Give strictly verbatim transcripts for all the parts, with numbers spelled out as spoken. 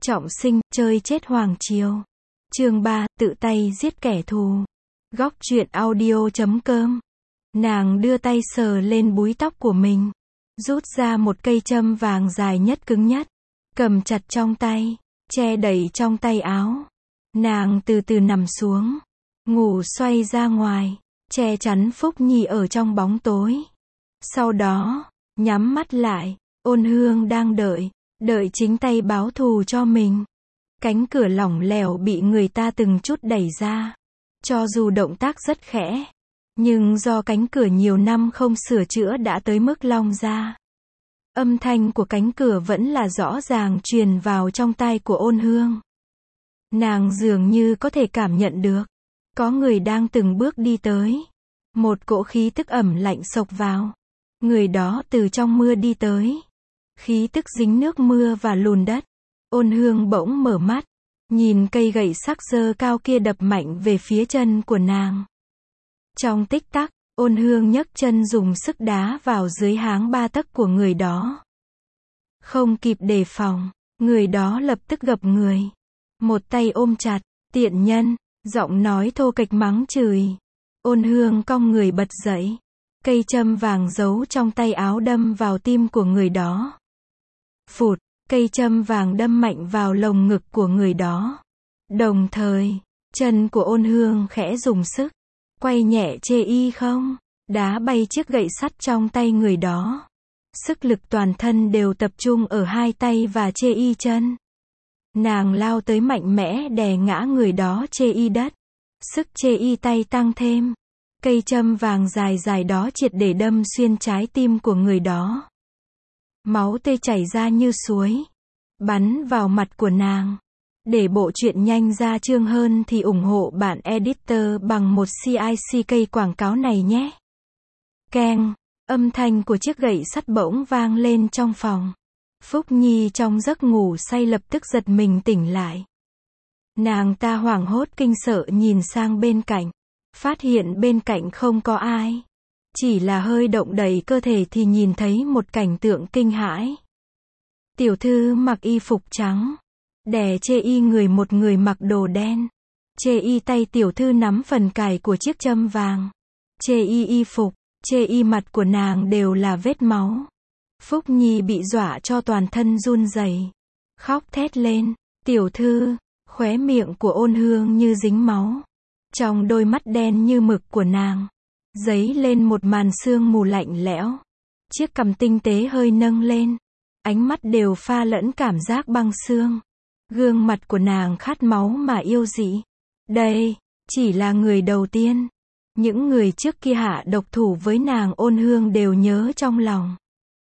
Trọng sinh, chơi chết hoàng triều. Chương ba, tự tay giết kẻ thù. Góc truyện audio chấm com. Nàng đưa tay sờ lên búi tóc của mình, rút ra một cây châm vàng dài nhất cứng nhất, cầm chặt trong tay, che đậy trong tay áo. Nàng từ từ nằm xuống, ngủ xoay ra ngoài, che chắn Phúc Nhi ở trong bóng tối. Sau đó, nhắm mắt lại, Ôn Hương đang đợi, đợi chính tay báo thù cho mình. Cánh cửa lỏng lẻo bị người ta từng chút đẩy ra. Cho dù động tác rất khẽ, nhưng do cánh cửa nhiều năm không sửa chữa đã tới mức long ra. Âm thanh của cánh cửa vẫn là rõ ràng truyền vào trong tai của Ôn Hương. Nàng dường như có thể cảm nhận được, có người đang từng bước đi tới. Một cỗ khí tức ẩm lạnh xộc vào. Người đó từ trong mưa đi tới. Khí tức dính nước mưa và lùn đất. Ôn Hương bỗng mở mắt, nhìn cây gậy sắc dơ cao kia đập mạnh về phía chân của nàng. Trong tích tắc, Ôn Hương nhấc chân dùng sức đá vào dưới háng ba tấc của người đó. Không kịp đề phòng, người đó lập tức gập người. Một tay ôm chặt, tiện nhân, giọng nói thô kệch mắng chửi. Ôn Hương cong người bật dậy. Cây châm vàng giấu trong tay áo đâm vào tim của người đó. Phụt, cây châm vàng đâm mạnh vào lồng ngực của người đó. Đồng thời, chân của Ôn Hương khẽ dùng sức, quay nhẹ chê y không, đá bay chiếc gậy sắt trong tay người đó. Sức lực toàn thân đều tập trung ở hai tay và chê y chân. Nàng lao tới mạnh mẽ đè ngã người đó chê y đất. Sức chê y tay tăng thêm. Cây châm vàng dài dài đó triệt để đâm xuyên trái tim của người đó. Máu tươi chảy ra như suối, bắn vào mặt của nàng. Để bộ truyện nhanh ra chương hơn thì ủng hộ bạn editor bằng một xê i xê ca quảng cáo này nhé. Keng, âm thanh của chiếc gậy sắt bỗng vang lên trong phòng. Phúc Nhi trong giấc ngủ say lập tức giật mình tỉnh lại. Nàng ta hoảng hốt kinh sợ nhìn sang bên cạnh, phát hiện bên cạnh không có ai. Chỉ là hơi động đậy cơ thể thì nhìn thấy một cảnh tượng kinh hãi. Tiểu thư mặc y phục trắng, đè chê y người một người mặc đồ đen. Chê y tay tiểu thư nắm phần cài của chiếc châm vàng. Chê y y phục, chê y mặt của nàng đều là vết máu. Phúc Nhi bị dọa cho toàn thân run rẩy, khóc thét lên. Tiểu thư, khóe miệng của Ôn Hương như dính máu. Trong đôi mắt đen như mực của nàng, dấy lên một màn sương mù lạnh lẽo. Chiếc cằm tinh tế hơi nâng lên, ánh mắt đều pha lẫn cảm giác băng xương. Gương mặt của nàng khát máu mà yêu dị. Đây, chỉ là người đầu tiên. Những người trước kia hạ độc thủ với nàng Ôn Hương đều nhớ trong lòng.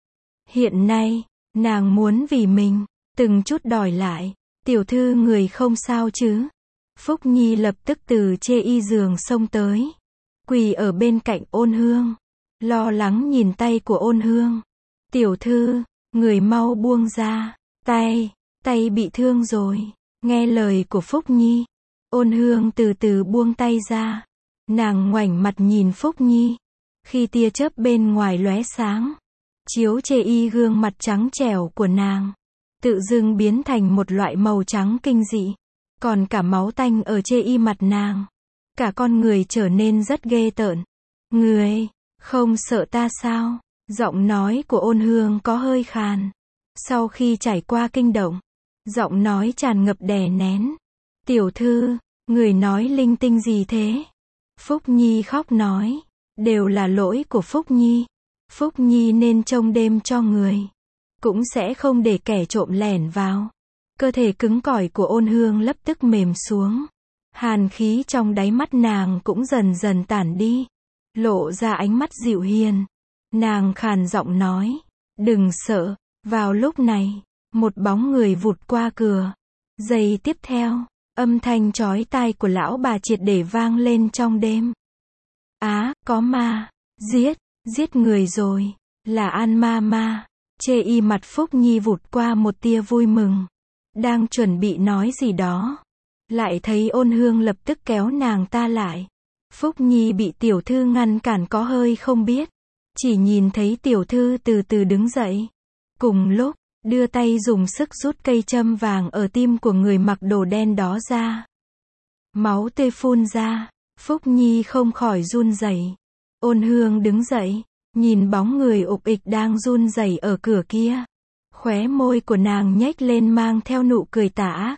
Hiện nay, nàng muốn vì mình, từng chút đòi lại. Tiểu thư người không sao chứ? Phúc Nhi lập tức từ chê y giường xông tới, quỳ ở bên cạnh Ôn Hương, lo lắng nhìn tay của Ôn Hương. Tiểu thư, người mau buông ra, tay, tay bị thương rồi. Nghe lời của Phúc Nhi, Ôn Hương từ từ buông tay ra. Nàng ngoảnh mặt nhìn Phúc Nhi, khi tia chớp bên ngoài lóe sáng, chiếu chê y gương mặt trắng trẻo của nàng, tự dưng biến thành một loại màu trắng kinh dị. Còn cả máu tanh ở chê y mặt nàng, cả con người trở nên rất ghê tởn. Người, không sợ ta sao? Giọng nói của Ôn Hương có hơi khàn. Sau khi trải qua kinh động, giọng nói tràn ngập đè nén. Tiểu thư, người nói linh tinh gì thế? Phúc Nhi khóc nói, đều là lỗi của Phúc Nhi. Phúc Nhi nên trông đêm cho người, cũng sẽ không để kẻ trộm lẻn vào. Cơ thể cứng cỏi của Ôn Hương lập tức mềm xuống. Hàn khí trong đáy mắt nàng cũng dần dần tản đi, lộ ra ánh mắt dịu hiền. Nàng khàn giọng nói, đừng sợ. Vào lúc này, một bóng người vụt qua cửa. Giây tiếp theo, âm thanh chói tai của lão bà triệt để vang lên trong đêm. Á, có ma, giết, giết người rồi, là An ma ma. Chê y mặt Phúc Nhi vụt qua một tia vui mừng. Đang chuẩn bị nói gì đó, lại thấy Ôn Hương lập tức kéo nàng ta lại. Phúc Nhi bị tiểu thư ngăn cản có hơi không biết, chỉ nhìn thấy tiểu thư từ từ đứng dậy. Cùng lúc, đưa tay dùng sức rút cây châm vàng ở tim của người mặc đồ đen đó ra. Máu tươi phun ra, Phúc Nhi không khỏi run rẩy. Ôn Hương đứng dậy, nhìn bóng người ục ịch đang run rẩy ở cửa kia. Khóe môi của nàng nhếch lên mang theo nụ cười tà ác.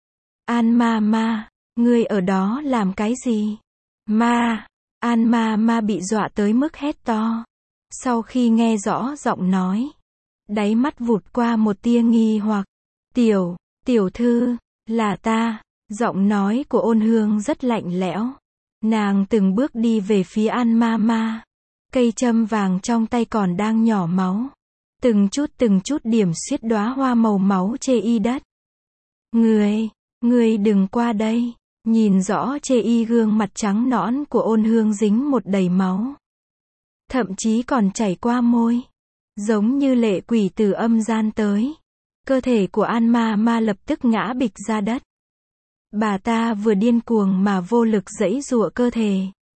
An ma ma, ngươi ở đó làm cái gì? Ma, An ma ma bị dọa tới mức hét to. Sau khi nghe rõ giọng nói, đáy mắt vụt qua một tia nghi hoặc. Tiểu, tiểu thư, là ta. Giọng nói của Ôn Hương rất lạnh lẽo. Nàng từng bước đi về phía An ma ma. Cây châm vàng trong tay còn đang nhỏ máu. Từng chút từng chút điểm xiết đóa hoa màu máu chê y đất. Ngươi, ngươi đừng qua đây. Nhìn rõ chê y gương mặt trắng nõn của Ôn Hương dính một đầy máu. Thậm chí còn chảy qua môi. Giống như lệ quỷ từ âm gian tới. Cơ thể của An ma ma lập tức ngã bịch ra đất. Bà ta vừa điên cuồng mà vô lực giãy giụa cơ thể.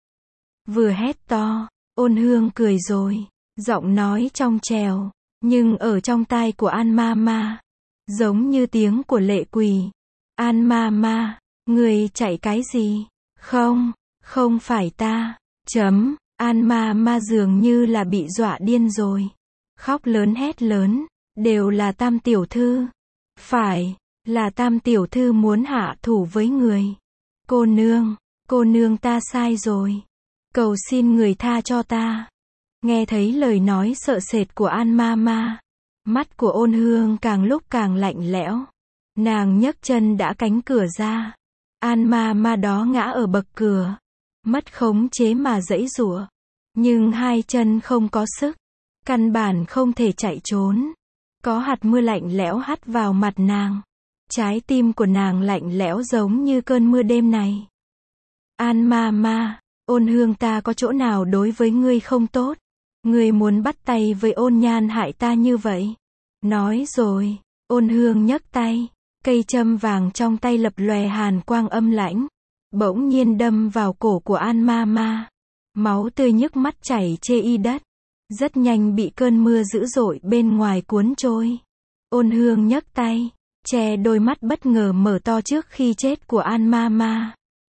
Vừa hét to, Ôn Hương cười rồi. Giọng nói trong trèo, nhưng ở trong tai của An ma ma. Giống như tiếng của lệ quỷ. An ma ma, ngươi chạy cái gì? Không, không phải ta. Chấm, An ma ma dường như là bị dọa điên rồi. Khóc lớn hét lớn, đều là Tam tiểu thư. Phải, là Tam tiểu thư muốn hạ thủ với người. Cô nương, cô nương ta sai rồi. Cầu xin người tha cho ta. Nghe thấy lời nói sợ sệt của An ma ma. Mắt của Ôn Hương càng lúc càng lạnh lẽo. Nàng nhấc chân đã cánh cửa ra. An ma ma đó ngã ở bậc cửa. Mất khống chế mà giãy giụa. Nhưng hai chân không có sức. Căn bản không thể chạy trốn. Có hạt mưa lạnh lẽo hắt vào mặt nàng. Trái tim của nàng lạnh lẽo giống như cơn mưa đêm này. An ma ma, Ôn Hương ta có chỗ nào đối với ngươi không tốt? Ngươi muốn bắt tay với Ôn Nhan hại ta như vậy? Nói rồi, Ôn Hương nhấc tay. Cây châm vàng trong tay lập lòe hàn quang âm lãnh. Bỗng nhiên đâm vào cổ của An ma ma. Máu tươi nhức mắt chảy chê y đất. Rất nhanh bị cơn mưa dữ dội bên ngoài cuốn trôi. Ôn Hương nhấc tay, che đôi mắt bất ngờ mở to trước khi chết của An ma ma.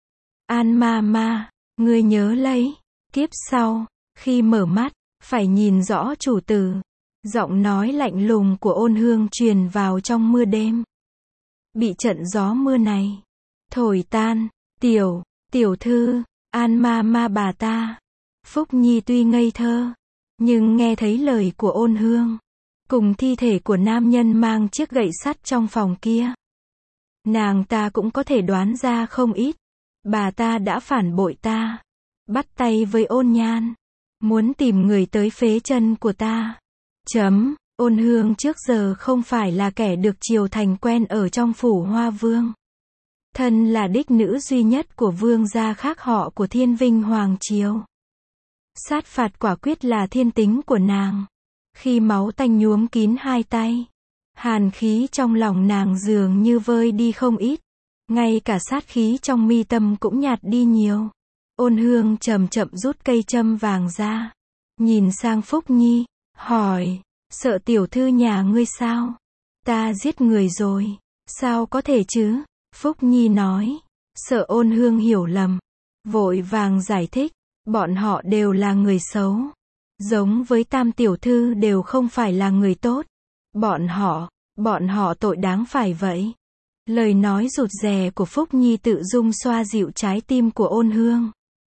An ma ma, ngươi nhớ lấy, kiếp sau, khi mở mắt, phải nhìn rõ chủ tử. Giọng nói lạnh lùng của Ôn Hương truyền vào trong mưa đêm. Bị trận gió mưa này thổi tan. Tiểu, tiểu thư, An ma ma bà ta. Phúc Nhi tuy ngây thơ, nhưng nghe thấy lời của Ôn Hương, cùng thi thể của nam nhân mang chiếc gậy sắt trong phòng kia, nàng ta cũng có thể đoán ra không ít. Bà ta đã phản bội ta, bắt tay với Ôn Nhan, muốn tìm người tới phế chân của ta. Chấm, Ôn Hương trước giờ không phải là kẻ được triều thành quen ở trong phủ Hoa Vương. Thân là đích nữ duy nhất của vương gia khác họ của Thiên Vinh Hoàng Triều. Sát phạt quả quyết là thiên tính của nàng. Khi máu tanh nhuốm kín hai tay, hàn khí trong lòng nàng dường như vơi đi không ít. Ngay cả sát khí trong mi tâm cũng nhạt đi nhiều. Ôn Hương chậm chậm rút cây châm vàng ra. Nhìn sang Phúc Nhi, hỏi, sợ tiểu thư nhà ngươi sao? Ta giết người rồi, sao có thể chứ? Phúc Nhi nói, sợ Ôn Hương hiểu lầm. Vội vàng giải thích, bọn họ đều là người xấu. Giống với Tam tiểu thư đều không phải là người tốt. Bọn họ, bọn họ tội đáng phải vậy. Lời nói rụt rè của Phúc Nhi tự dung xoa dịu trái tim của Ôn Hương.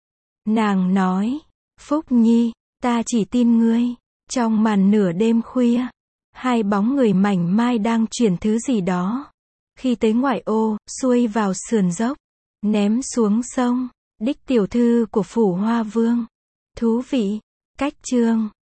Nàng nói, Phúc Nhi, ta chỉ tin ngươi. Trong màn nửa đêm khuya, hai bóng người mảnh mai đang chuyển thứ gì đó. Khi tới ngoại ô, xuôi vào sườn dốc, ném xuống sông. Đích tiểu thư của phủ Hoa Vương. Thú vị. Cách chương